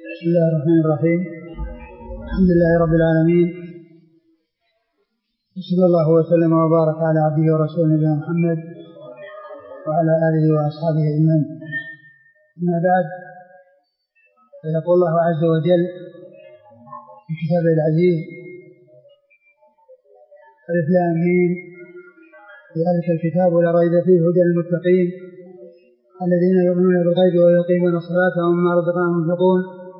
بسم الله الرحمن الرحيم. الحمد لله رب العالمين، صلى الله وسلم وبارك على عبده ورسوله نبينا محمد وعلى آله وأصحابه أجمعين. أما بعد، فيقول الله عز وجل في كتابه العزيز: ألف لام ميم ذلك الكتاب لا ريب فيه هدى للمتقين الذين يؤمنون بالغيب ويقيمون الصلاة ومما رزقناهم ينفقون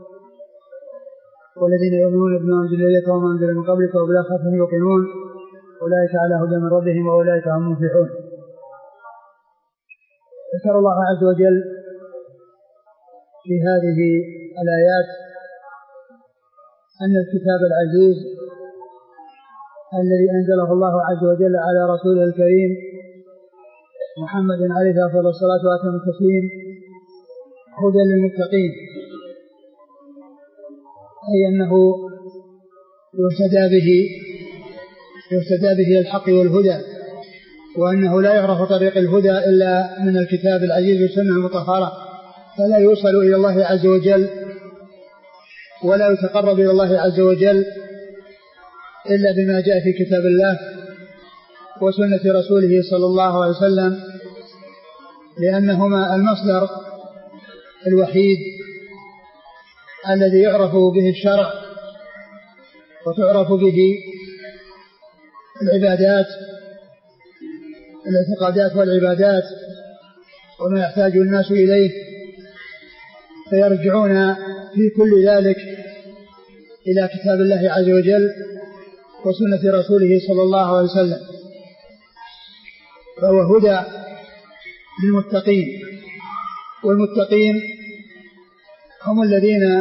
والذين يؤمنون بما أنزل إليك وما أنزل من قبلك وبالآخرة هم يوقنون أولئك على هدى من ربهم وأولئك هم المفلحون. ذكر الله عز وجل في هذه الآيات أن الكتاب العزيز الذي أنزله الله عز وجل على رسوله الكريم محمد عليه أفضل الصلاة وأتم التسليم هدى للمتقين، أي أنه يهتدى به الحق والهدى، وأنه لا يعرف طريق الهدى إلا من الكتاب العزيز والسنة المطهرة، فلا يوصل إلى الله عز وجل ولا يتقرب إلى الله عز وجل إلا بما جاء في كتاب الله وسنة رسوله صلى الله عليه وسلم، لأنهما المصدر الوحيد الذي يعرف به الشرع وتعرف به العبادات الاعتقادات والعبادات وما يحتاج الناس إليه، فيرجعون في كل ذلك إلى كتاب الله عز وجل وسنة رسوله صلى الله عليه وسلم، فهو هدى للمتقين. والمتقين هم الذين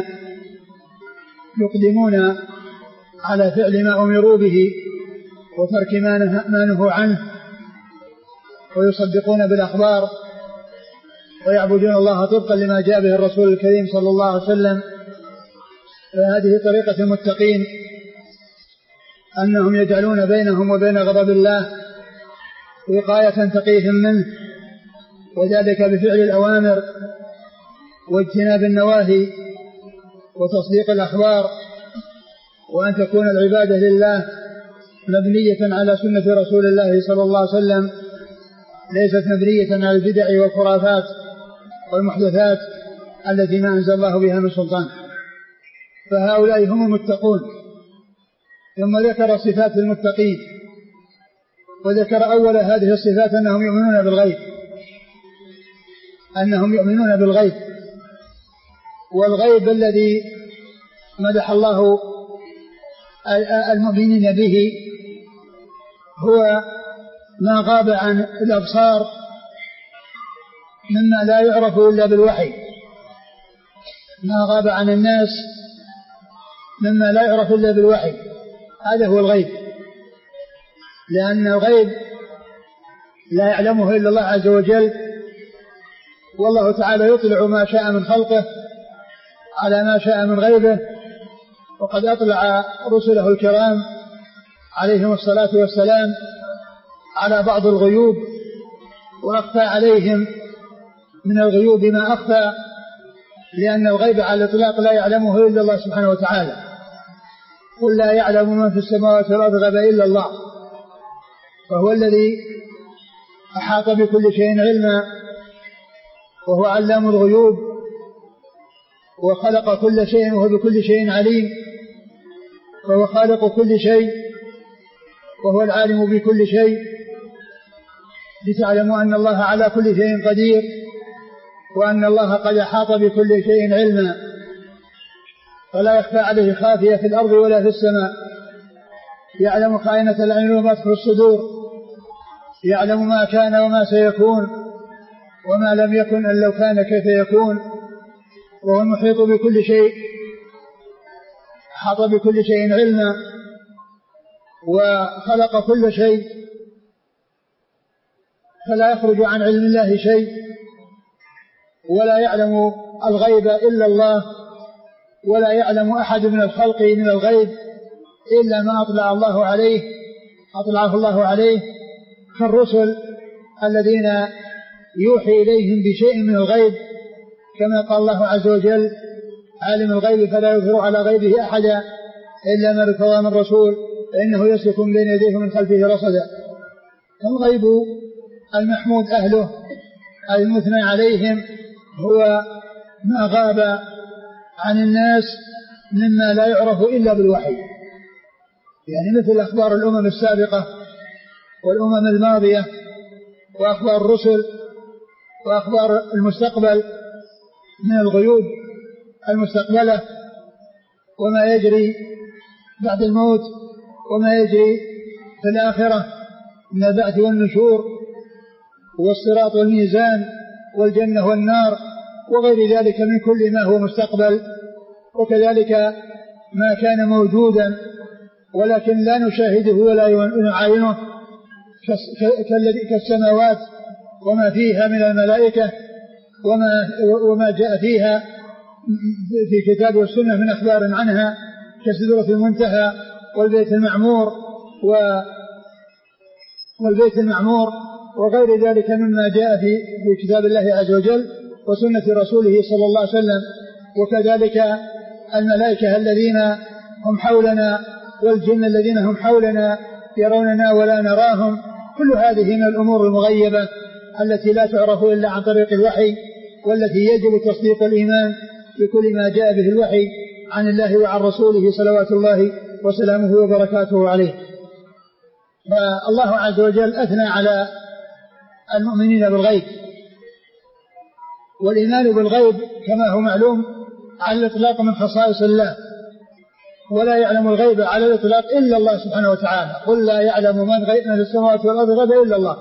يقدمون على فعل ما أمروا به وترك ما نهوا عنه، ويصدقون بالأخبار ويعبدون الله طبقا لما جاء به الرسول الكريم صلى الله عليه وسلم. فهذه طريقة المتقين، أنهم يجعلون بينهم وبين غضب الله وقاية تقيهم منه، وذلك بفعل الأوامر واجتناب النواهي وتصديق الأخبار، وأن تكون العبادة لله مبنية على سنة رسول الله صلى الله عليه وسلم، ليست مبنية على البدع والخرافات والمحدثات التي ما أنزل الله بها من سلطان. فهؤلاء هم المتقون. ثم ذكر صفات المتقين، وذكر أول هذه الصفات أنهم يؤمنون بالغيب، والغيب الذي مدح الله المؤمنين به هو ما غاب عن الأبصار مما لا يعرف إلا بالوحي، ما غاب عن الناس مما لا يعرف إلا بالوحي، هذا هو الغيب، لأن الغيب لا يعلمه إلا الله عز وجل، والله تعالى يطلع ما شاء من خلقه على ما شاء من غيبه، وقد أطلع رسله الكرام عليهم الصلاة والسلام على بعض الغيوب، وأخفى عليهم من الغيوب ما أخفى، لأن الغيب على الإطلاق لا يعلمه إلا الله سبحانه وتعالى. قل لا يعلم من في السماوات والأرض الغيب إلا الله، فهو الذي أحاط بكل شيء علما، وهو علام الغيوب، وخلق كل شيء وهو بكل شيء عليم، فهو خالق كل شيء وهو العالم بكل شيء، لتعلموا أن الله على كل شيء قدير، وأن الله قد أحاط بكل شيء علما، فلا يخفى عليه خافية في الأرض ولا في السماء، يعلم خائنة الأعين وما تخفي الصدور، يعلم ما كان وما سيكون وما لم يكن أن لو كان كيف يكون، وهو المحيط بكل شيء، أحاط بكل شيء علما، وخلق كل شيء، فلا يخرج عن علم الله شيء، ولا يعلم الغيب إلا الله، ولا يعلم أحد من الخلق من الغيب إلا ما أطلعه الله عليه، كالرسل الذين يوحي إليهم بشيء من الغيب، كما قال الله عز وجل: عالم الغيب فلا يظهر على غيبه أحدا إلا ما ارتضى من رسول فإنه يسلك من بين يديه ومن خلفه رصدا. الغيب المحمود أهله المثنى عليهم هو ما غاب عن الناس مما لا يعرف إلا بالوحي، يعني مثل أخبار الأمم السابقة والأمم الماضية وأخبار الرسل وأخبار المستقبل من الغيوب المستقبلة وما يجري بعد الموت وما يجري في الآخرة من البعث والنشور والصراط والميزان والجنة والنار وغير ذلك من كل ما هو مستقبل، وكذلك ما كان موجودا ولكن لا نشاهده ولا نعاينه كالسماوات وما فيها من الملائكة وما جاء فيها في كتاب والسنة من أخبار عنها كسدرة المنتهى والبيت المعمور وغير ذلك مما جاء في كتاب الله عز وجل وسنة رسوله صلى الله عليه وسلم، وكذلك الملائكة الذين هم حولنا والجن الذين هم حولنا يروننا ولا نراهم. كل هذه من الأمور المغيبة التي لا تعرف إلا عن طريق الوحي، والتي يجب تصديق الإيمان بكل ما جاء به الوحي عن الله وعن رسوله صلوات الله وسلامه وبركاته عليه. فالله عز وجل أثنى على المؤمنين بالغيب، والإيمان بالغيب كما هو معلوم على الإطلاق من خصائص الله، ولا يعلم الغيب على الإطلاق إلا الله سبحانه وتعالى. قل لا يعلم من في السماوات والأرض غيبا إلا الله،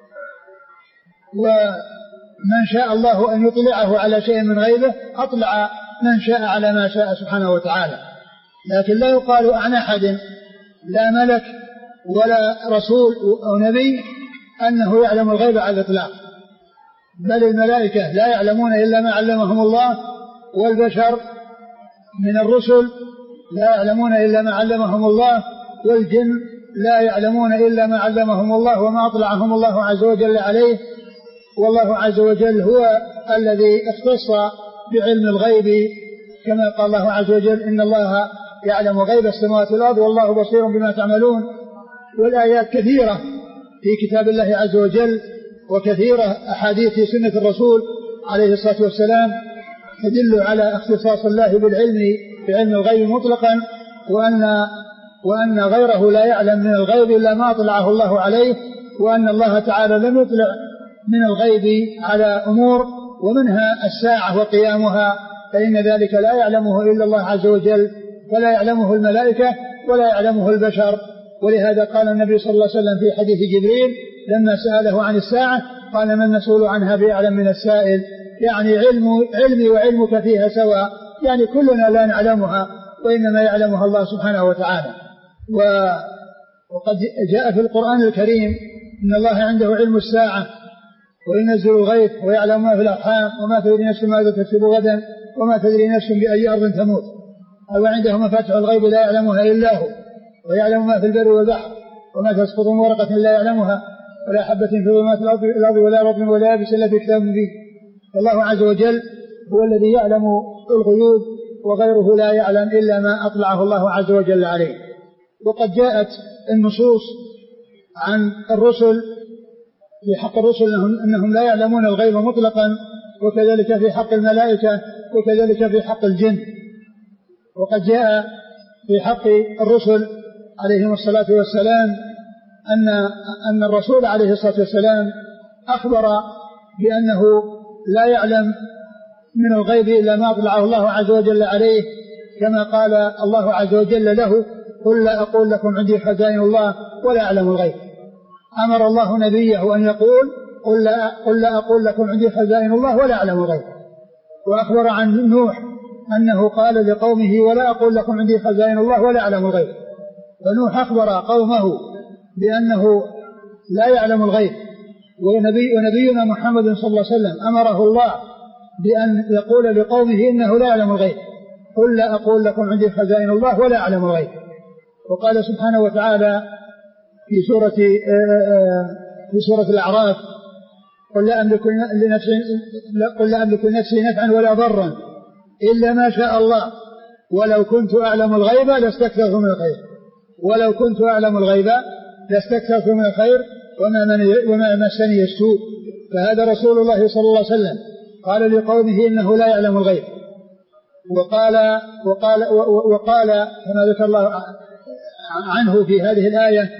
ومن شاء الله أن يطلعه على شيء من غيبه أطلع من شاء على ما شاء سبحانه وتعالى. لكن لا يقال عن أحد لا ملك ولا رسول أو نبي أنه يعلم الغيب على الإطلاق، بل الملائكة لا يعلمون إلا ما علمهم الله، والبشر من الرسل لا يعلمون إلا ما علمهم الله، والجن لا يعلمون إلا ما علمهم الله وما أطلعهم الله عز وجل عليه. والله عز وجل هو الذي اختص بعلم الغيب كما قال الله عز وجل إن الله يعلم غيب السماوات والأرض والله بصير بما تعملون. والآيات كثيرة في كتاب الله عز وجل وكثيرة أحاديث في سنة الرسول عليه الصلاة والسلام تدل على اختصاص الله بالعلم بعلم الغيب مطلقا، وأن غيره لا يعلم من الغيب إلا ما أطلعه الله عليه، وأن الله تعالى لم يطلع من الغيب على أمور ومنها الساعة وقيامها، فإن ذلك لا يعلمه إلا الله عز وجل، فلا يعلمه الملائكة ولا يعلمه البشر. ولهذا قال النبي صلى الله عليه وسلم في حديث جبريل لما سأله عن الساعة قال ما المسؤول عنها بأعلم من السائل، يعني علمي وعلمك فيها سواء، يعني كلنا لا نعلمها وإنما يعلمها الله سبحانه وتعالى. وقد جاء في القرآن الكريم إن الله عنده علم الساعة وينزل الغيث ويعلم ما في الأرحام وما تدري نفس ماذا تكسب غدا وما تدري نفس بأي أرض تموت. أو عنده مفاتح الغيب لا يعلمها إلا هو، ويعلم ما في البر والبحر وما تسقط من ورقة لا يعلمها ولا حبة في ظلمات الأرض ولا رطب ولا يابس إلا في كتاب مبين. فالله عز وجل هو الذي يعلم الغيوب وغيره لا يعلم إلا ما أطلعه الله عز وجل عليه. وقد جاءت النصوص عن الرسل في حق الرسل أنهم لا يعلمون الغيب مطلقا، وكذلك في حق الملائكة وكذلك في حق الجن. وقد جاء في حق الرسل عليهم الصلاة والسلام أن الرسول عليه الصلاة والسلام أخبر بأنه لا يعلم من الغيب إلا ما أطلعه الله عز وجل عليه، كما قال الله عز وجل له قل لا أقول لكم عندي خزائن الله ولا أعلم الغيب. أمر الله نبيه أن يقول قل لا أقول لكم عندي خزائن الله ولا أعلم الغيب. وأخبر عن نوح أنه قال لقومه ولا أقول لكم عندي خزائن الله ولا أعلم الغيب. فنوح أخبر قومه بأنه لا يعلم الغيب، ونبينا محمد صلى الله عليه وسلم أمره الله بأن يقول لقومه إنه لا يعلم الغيب قل لا أقول لكم عندي خزائن الله ولا أعلم الغيب. وقال سبحانه وتعالى في سورة الأعراف قل لا أملك لنفسي نفعا ولا ضرا إلا ما شاء الله ولو كنت أعلم الغيب لاستكثرت من الخير ولو كنت أعلم الغيب لاستكثرت من الخير وما مسني السوء. فهذا رسول الله صلى الله عليه وسلم قال لقومه إنه لا يعلم الغيب، وقال كما ذكر الله عنه في هذه الآية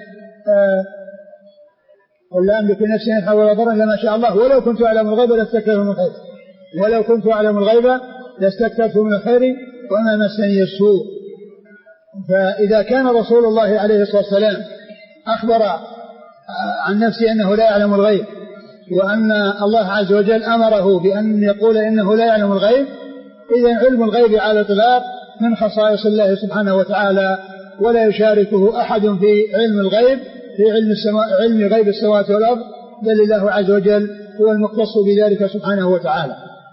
قل لا أملك نفسي نفعا ولا ضرا إلا ما شاء الله ولو كنت أعلم الغيب لاستكثرت من الخير ولو كنت أعلم الغيب لاستكثرت من الخير وما مسني السوء. فإذا كان رسول الله عليه الصلاة والسلام أخبر عن نفسه أنه لا يعلم الغيب وأن الله عز وجل أمره بأن يقول إنه لا يعلم الغيب، إذن علم الغيب على الإطلاق من خصائص الله سبحانه وتعالى، ولا يشاركه أحد في علم الغيب في علم غيب السماوات والأرض، بل الله عز وجل هو المختص بذلك سبحانه وتعالى.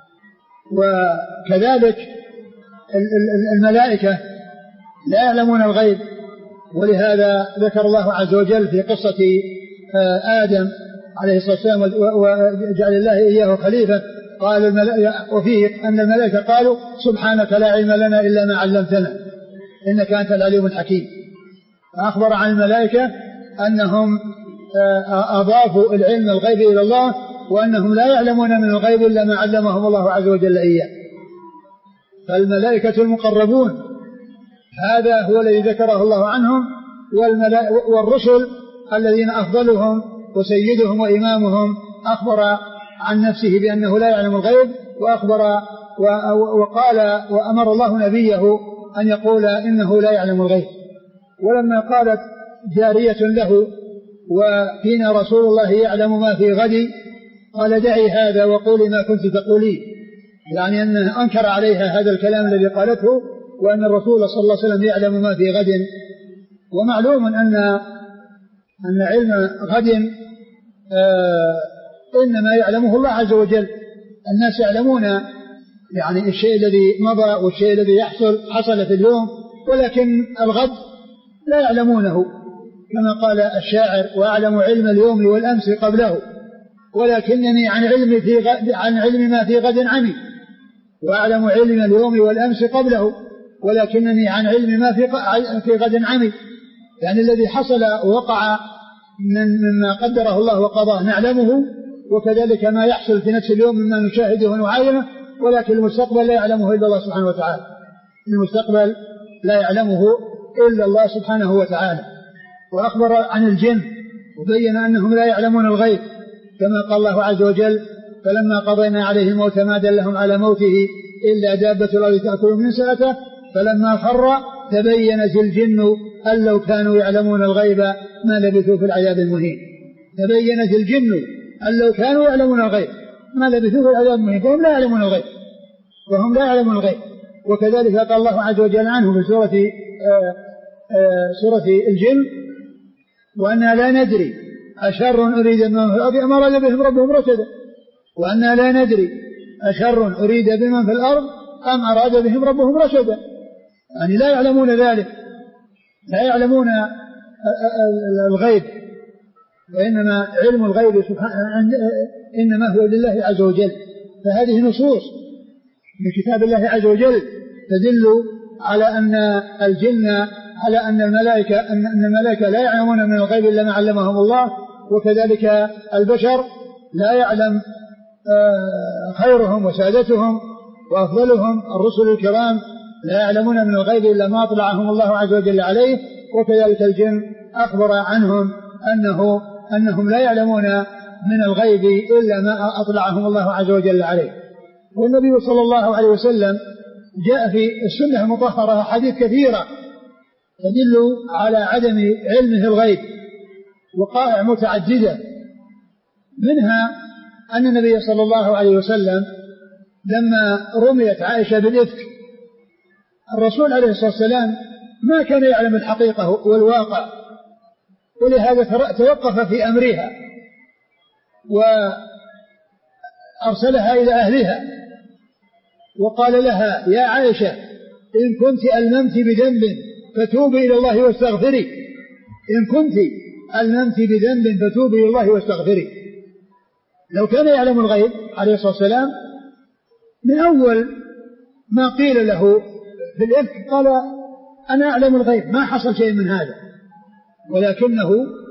وكذلك الملائكة لا يعلمون الغيب، ولهذا ذكر الله عز وجل في قصة آدم عليه الصلاة والسلام وجعل الله إياه خليفة، قال وفيه أن الملائكة قالوا سبحانك لا علم لنا إلا ما علمتنا إنك أنت العليم الحكيم. فأخبر عن الملائكة أنهم أضافوا العلم الغيب إلى الله، وأنهم لا يعلمون من الغيب إلا ما علمهم الله عز وجل إياه. فالملائكة المقربون هذا هو الذي ذكره الله عنهم، والرسل الذين أفضلهم وسيدهم وإمامهم أخبر عن نفسه بأنه لا يعلم الغيب، وقال وأمر الله نبيه أن يقول إنه لا يعلم الغيب. ولما قالت جارية له وفينا رسول الله يعلم ما في غد، قال دعي هذا وقولي ما كنت تقولي، يعني أنه أنكر عليها هذا الكلام الذي قالته، وأن الرسول صلى الله عليه وسلم يعلم ما في غد. ومعلوم أن علم غد إنما يعلمه الله عز وجل. الناس يعلمون يعني الشيء الذي مضى والشيء الذي حصل في اليوم، ولكن الغد لا يعلمونه، كما قال الشاعر وأعلم علم اليوم والأمس قبله ولكنني عن علم ما في غد عمي، وأعلم علم اليوم والأمس قبله ولكنني عن علم ما في غد عمي. يعني الذي حصل ووقع مما قدره الله وقضاه نعلمه، وكذلك ما يحصل في نفس اليوم مما نشاهده ونعاينه، ولكن المستقبل لا يعلمه إلا الله سبحانه وتعالى. المستقبل لا يعلمه إلا الله سبحانه وتعالى. وأخبر عن الجن وبين أنهم لا يعلمون الغيب، كما قال الله عز وجل فلما قضينا عليه الموت ما دلهم على موته إلا دابة الأرض تأكل من سأته فلما خر تبينت الجن أن لو كانوا يعلمون الغيب ما لبثوا في العذاب المهين. تبينت الجن أن لو كانوا يعلمون الغيب ما لبثوا في العذاب المهين، فهم لا يعلمون الغيب. وكذلك قال الله عز وجل عنه في سورة الجن وأنا لا ندري أشر أريد بمن في الأرض أم أراد بهم ربهم رشدا، وأنا لا ندري أشر أريد بمن في الأرض أم أراد بهم ربهم رشدا. يعني لا يعلمون ذلك، لا يعلمون الغيب، وإنما علم الغيب إنما هو لله عز وجل. فهذه نصوص من كتاب الله عز وجل تدل على أن الملائكة لا يعلمون من الغيب إلا ما علمهم الله، وكذلك البشر لا يعلم خيرهم وسادتهم وأفضلهم الرسل الكرام لا يعلمون من الغيب إلا ما أطلعهم الله عز وجل عليه. وكذلك الجن أخبر عنهم أنهم لا يعلمون من الغيب إلا ما أطلعهم الله عز وجل عليه. والنبي صلى الله عليه وسلم جاء في السنة المطهرة حديث كثيرة تدل على عدم علمه الغيب، وقائع متعددة، منها أن النبي صلى الله عليه وسلم لما رميت عائشة بالإفك الرسول عليه الصلاة والسلام ما كان يعلم الحقيقة والواقع، ولهذا توقف في أمرها وأرسلها إلى أهلها وقال لها يا عائشة إن كنت ألممت بذنب فتوبي إلى الله واستغفري، إن كنت ألممت بذنب فتوبي إلى الله واستغفري. لو كان يعلم الغيب عليه الصلاة والسلام من أول ما قيل له في الإفك قال أنا أعلم الغيب ما حصل شيء من هذا، ولكنه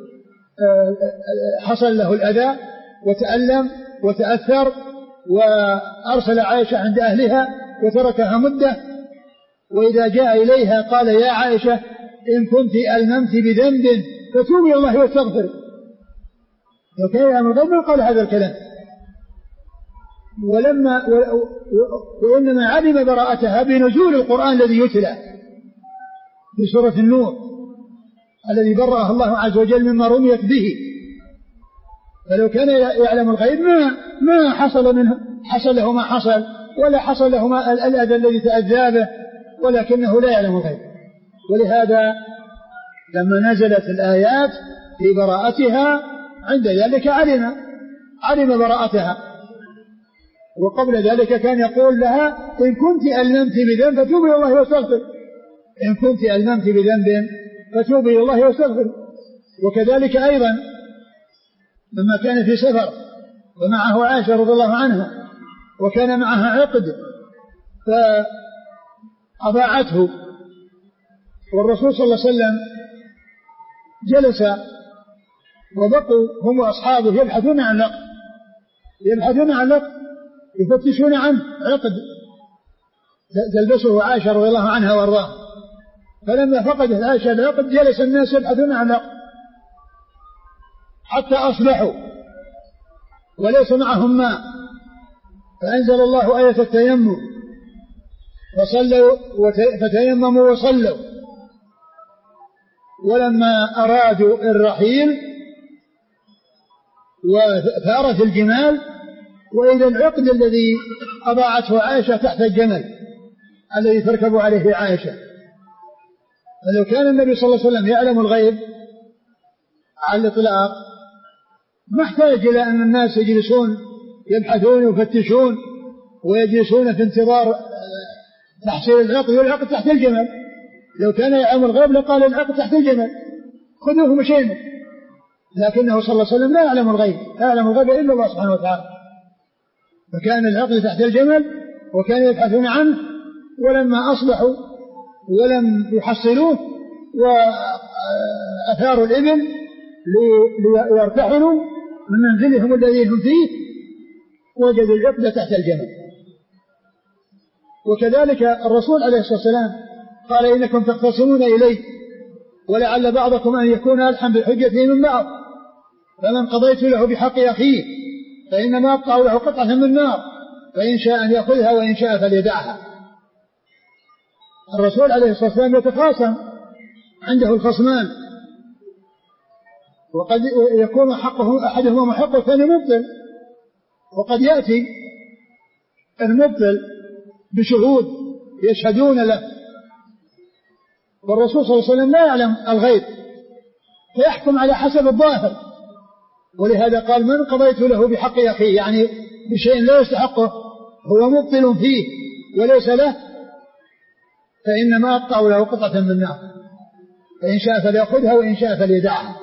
حصل له الأذى وتألم وتأثر وأرسل عائشة عند أهلها وتركها مدة، وإذا جاء إليها قال يا عائشة إن كنت ألممت بذنب فتوبي الله واستغفري. لو كان يعلم الغيب ما قال هذا الكلام، وإنما علم براءتها بنزول القرآن الذي يتلى في سورة النور الذي برأها الله عز وجل مما رميت به. فلو كان يعلم الغيب ما حصل منه، حصل له ما حصل، ولا حصل له ما الأذى الذي تأذى به، ولكنه لا يعلم الغيب. ولهذا لما نزلت الآيات في براءتها عند ذلك علم براءتها. وقبل ذلك كان يقول لها إن كنت ألممت بذنب فتوبي إلى الله واستغفري، إن كنت ألممت بذنب فتوبي إلى الله واستغفري. وكذلك أيضا لما كان في سفر ومعه عائشة رضي الله عنها وكان معها عقد فأضاعته، والرسول صلى الله عليه وسلم جلس وبقوا هم وأصحابه يبحثون عن العقد يفتشون عنه عقد تلبسه عائشة رضي الله عنها وارضاها. فلما فقدت عائشة العقد جلس الناس يبحثون عن العقد حتى أصبحوا وليس معهم ماء، فأنزل الله آية التيمم فتيمموا وصلوا. ولما أرادوا الرحيل وثارت الجمال وإذا العقد الذي أضاعته عائشة تحت الجمل الذي تركب عليه عائشة. فلو كان النبي صلى الله عليه وسلم يعلم الغيب على الإطلاق ما احتاج إلى أن الناس يجلسون يبحثون ويفتشون ويجلسون في انتظار تحصيل العقد، والعقد تحت الجمل. لو كان يعلم الغيب لقال العقد تحت الجمل خذوه مشينا، لكنه صلى الله عليه وسلم لا يعلم الغيب، لا يعلم الغيب إلا الله سبحانه وتعالى. فكان العقد تحت الجمل وكانوا يبحثون عنه، ولما أصبحوا ولم يحصلوه وأثاروا الإبل ليرتحلوا من منزلهم الذي هم فيه وجدوا العقد تحت الجمل. وكذلك الرسول عليه الصلاة والسلام قال إنكم تختصمون إلي ولعل بعضكم أن يكون ألحن بالحجة من بعض، فمن قضيت له بحق أخيه فإنما أقطع له قطعة من النار فإن شاء أن يأخذها وإن شاء فليدعها. الرسول عليه الصلاة والسلام يتخاصم عنده الخصمان، وقد يكون حقه أحدهما محق والثاني مبطل، وقد يأتي المبطل بشهود يشهدون له، والرسول صلى الله عليه وسلم لا يعلم الغيب فيحكم على حسب الظاهر. ولهذا قال من قضيت له بحق أخيه، يعني بشيء لا يستحقه هو مبطل فيه وليس له، فإنما أقطع له قطعة من النار فإن شاء فليأخذها وإن شاء فليدعها.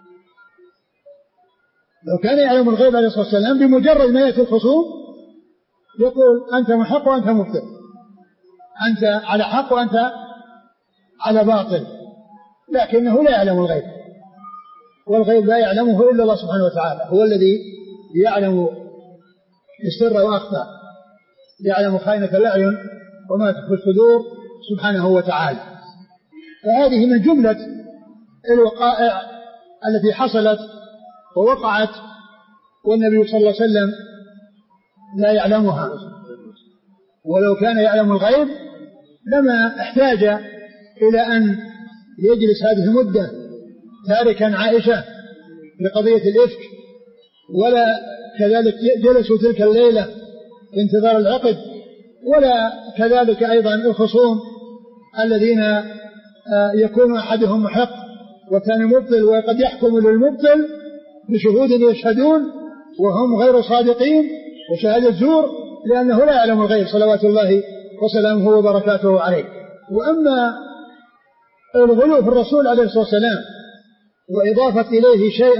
لو كان يعلم الغيب عليه الصلاة والسلام بمجرد ما يأتي الخصوم يقول أنت محق وأنت مبطل، أنت على حق وأنت على باطل، لكنه لا يعلم الغيب، والغيب لا يعلمه إلا الله سبحانه وتعالى، هو الذي يعلم السر وأخفى، يعلم خائنة الأعين وما تخفي الصدور سبحانه وتعالى. فهذه من جملة الوقائع التي حصلت ووقعت والنبي صلى الله عليه وسلم لا يعلمها. ولو كان يعلم الغيب لما احتاج إلى أن يجلس هذه المدة تاركا عائشة لقضية الإفك، ولا كذلك جلسوا تلك الليلة في انتظار العقد، ولا كذلك أيضا الخصوم الذين يكون أحدهم محق والثاني مبطل، وقد يحكم للمبطل بشهود يشهدون وهم غير صادقين وشهادة زور، لأنه لا يعلم الغيب صلوات الله وسلامه وبركاته عليه. وأما الغلو في الرسول عليه الصلاة والسلام وإضافة إليه شيء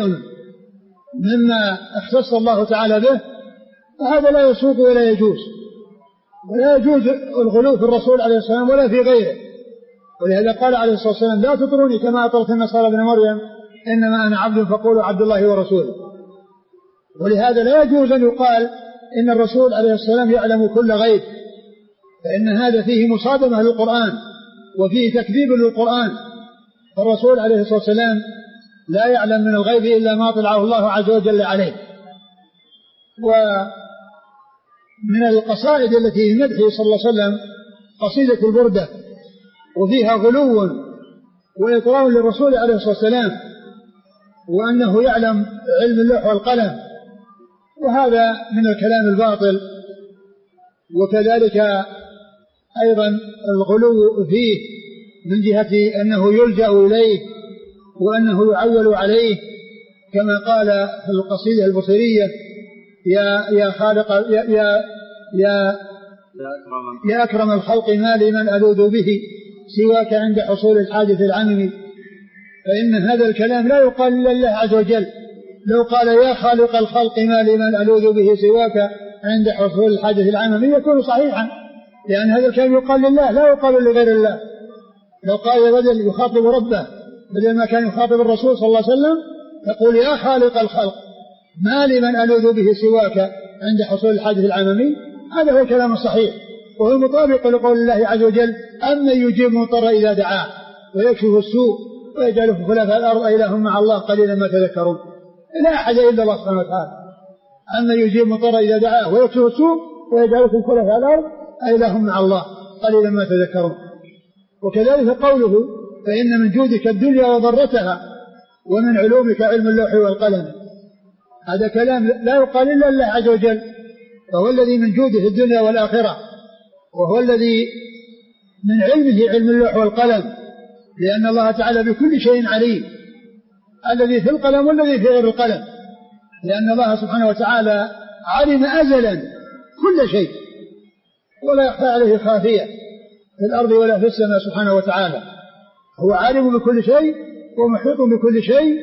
مما اختص الله تعالى به فهذا لا يسوق ولا يجوز، ولا يجوز الغلو في الرسول عليه السلام ولا في غيره. ولهذا قال عليه الصلاة والسلام لا تطروني كما أطرت النصارى ابن مريم إنما أنا عبد فقولوا عبد الله ورسوله. ولهذا لا يجوز أن يقال إن الرسول عليه السلام يعلم كل غيب، فإن هذا فيه مصادمة للقرآن وفيه تكذيب للقرآن. فالرسول عليه الصلاة والسلام لا يعلم من الغيب إلا ما طلعه الله عز وجل عليه. ومن القصائد التي في مدحه صلى الله عليه وسلم قصيدة البردة، وفيها غلو وإطراء للرسول عليه الصلاة والسلام وأنه يعلم علم اللوح والقلم، وهذا من الكلام الباطل. وكذلك أيضا الغلو فيه من جهة أنه يلجأ إليه وأنه يعول عليه، كما قال في القصيدة البصرية يا خالق يا أكرم الخلق ما لي من ألوذ به سواك عند حصول الحادث العممي. فإن هذا الكلام لا يقال لله عز وجل. لو قال يا خالق الخلق ما لي من ألوذ به سواك عند حصول الحادث العممي يكون صحيحا، لأن هذا الكلام يقال لله لا يقال لغير الله. لو قال بدل يخاطب ربه بدل ما كان يخاطب الرسول صلى الله عليه وسلم يقول يا خالق الخلق ما لي من ألوذ به سواك عند حصول الحادث العممي، هذا هو الكلام الصحيح وهو مطابق لقول الله عز وجل أمن يجيب المضطر إذا دعاه ويكشف السوء ويجعله خلفاء الأرض أإله مع الله قليلا ما تذكرون. لا أحد إلا الله سبحانه وتعالى. أمن يجيب المضطر إذا دعاه ويكشف السوء ويجعلكم خلفاء الأرض أإله مع الله قليلا ما تذكرون. وكذلك قوله فإن من جودك الدنيا وضرتها ومن علومك علم اللوح والقلم، هذا كلام لا يقال إلا الله عز وجل، فهو الذي من جوده الدنيا والآخرة، وهو الذي من علمه علم اللوح والقلم، لأن الله تعالى بكل شيء عليم، الذي في القلم والذي في غير القلم، لأن الله سبحانه وتعالى علم أزلا كل شيء ولا يخفى عليه خافية في الأرض ولا في السماء سبحانه وتعالى. هو عالم بكل شيء ومحيط بكل شيء.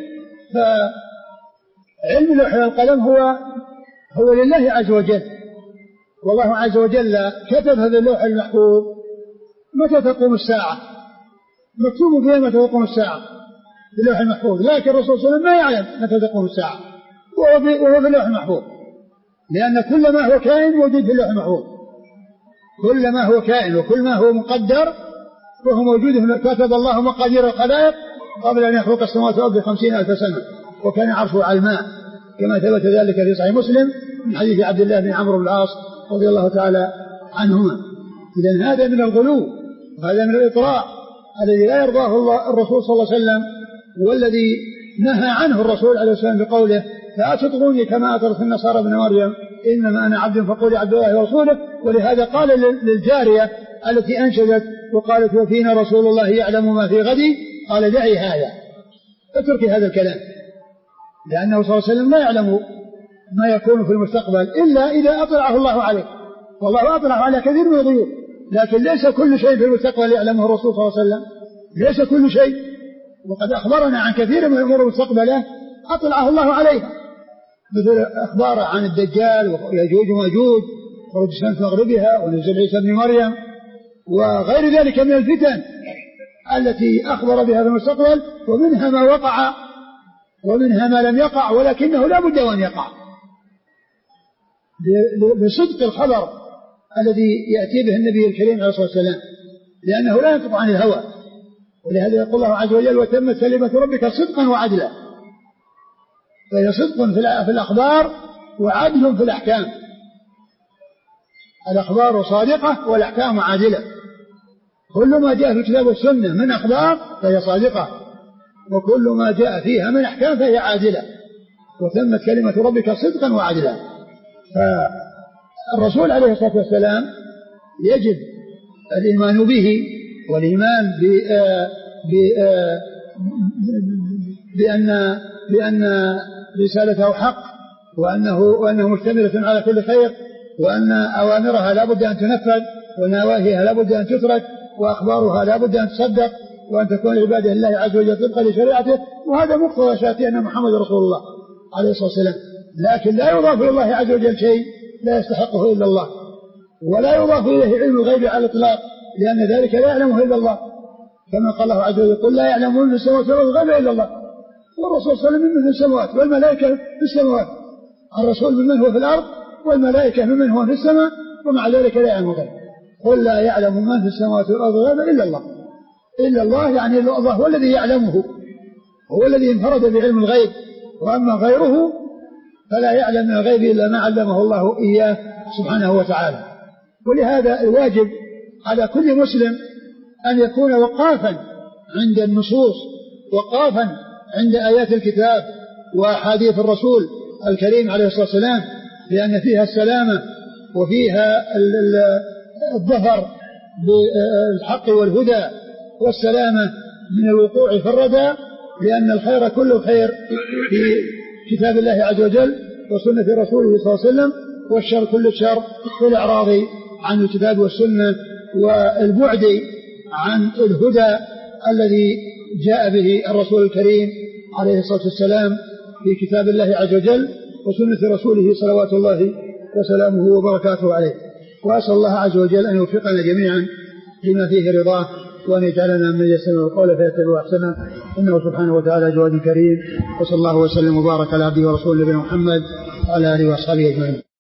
فعلم اللوح والقلم هو لله عز وجل، والله عز وجل كتب هذا اللوح المحفوظ متى تقوم الساعة، مكتوب فيها متى تقوم الساعة في اللوح المحفوظ، لكن الرسول صلى الله عليه وسلم ما يعلم متى تقوم الساعة وهو في اللوح المحفوظ، لأن كل ما هو كائن موجود في اللوح المحفوظ، كل ما هو كائن وكل ما هو مقدر وهو موجود. كتب الله مقادير الخلائق قبل أن يخلق السماوات والأرض 50,000 سنة، وكان عرشه على الماء كما ثبت ذلك في صحيح مسلم من حديث عبد الله بن عمرو بن العاص رضي الله تعالى عنهما. إذن هذا من الغلو وهذا من الإطراء الذي لا يرضاه الله الرسول صلى الله عليه وسلم، والذي نهى عنه الرسول عليه السلام بقوله لا تطروني كما أطرت النصارى ابن مريم إنما أنا عبد فقولي عبد الله ورسوله. ولهذا قال للجارية التي أنشدت وقالت وفينا رسول الله يعلم ما في غد، قال دعي هذا، اتركي هذا الكلام، لأنه صلى الله عليه وسلم لا يعلم ما يكون في المستقبل إلا إذا أطلعه الله عليه، والله أطلع على كثير من الغيوب، لكن ليس كل شيء في المستقبل يعلمه الرسول صلى الله عليه وسلم، ليس كل شيء. وقد أخبرنا عن كثير من الأمور المستقبلة أطلعه الله عليها، مثل أخبار عن الدجال ويجوج وماجوج خروج الشمس مغربها ونزول عيسى ابن مريم وغير ذلك من الفتن التي أخبر بها في المستقبل، ومنها ما وقع ومنها ما لم يقع، ولكنه لا بد أن يقع بصدق الخبر الذي يأتي به النبي الكريم عليه الصلاة والسلام، لأنه لا ينطق عن الهوى. ولهذا يقول الله عز وجل وتمت كلمة ربك صدقا وعدلا، فهي صدق في الأخبار وعدل في الأحكام. الأخبار صادقة والأحكام عادلة، كل ما جاء في الكتاب والسنة من أخبار فهي صادقة، وكل ما جاء فيها من أحكام فهي عادلة. وتمت كلمة ربك صدقا وعدلا. فالرسول عليه الصلاة والسلام يجب الإيمان به والإيمان بأن رسالته حق، وأنه مشتملة على كل خير، وأن أوامرها لا بد أن تنفذ ونواهيها لا بد أن تترك، وأخبارها لا بد أن تصدق، وأن تكون عبادة الله عز وجل طبقا لشريعته. وهذا مقتضى شهادة أن محمد رسول الله عليه الصلاة والسلام، لكن لا يضاف إلى الله عز وجل شيء لا يستحقه إلا الله، ولا يضاف إليه علم الغيب على الإطلاق، لأن ذلك لا يعلمه إلا الله، كما قال الله عز وجل قل لا يعلم من في السماوات والأرض الغيب إلا الله، والرسول صلى الله عليه وسلم ممن في السماوات والملائكة في السماوات، الرسول ممن هو في الأرض والملائكة ممن هو في السماء، ومع ذلك لا يعلم الغيب. قل لا يعلم من في السماوات والأرض الغيب إلا الله، إلا الله يعني الله هو الذي يعلمه، هو الذي انفرد بعلم الغيب، وأما غيره فلا يعلم من الغيب إلا ما علمه الله إياه سبحانه وتعالى. ولهذا الواجب على كل مسلم أن يكون وقافا عند النصوص، وقافا عند آيات الكتاب وأحاديث الرسول الكريم عليه الصلاة والسلام، لأن فيها السلامة وفيها الظفر بالحق والهدى والسلامة من الوقوع في الردى، لأن الخير كل خير في كتاب الله عز وجل وسنة رسوله صلى الله عليه وسلم، والشر كل شر في الإعراض عن الكتاب والسنة والبعد عن الهدى الذي جاء به الرسول الكريم عليه الصلاة والسلام في كتاب الله عز وجل وسنة رسوله صلوات الله وسلامه وبركاته عليه. وأسأل الله عز وجل أن يوفقنا جميعا لما فيه رضاه، وأن يجعلنا من يستمع القول فيتبع أحسنه، إنه سبحانه وتعالى جواد كريم. وصلى الله وسلم وبارك على عبده ورسوله نبينا محمد وعلى آله وأصحابه أجمعين.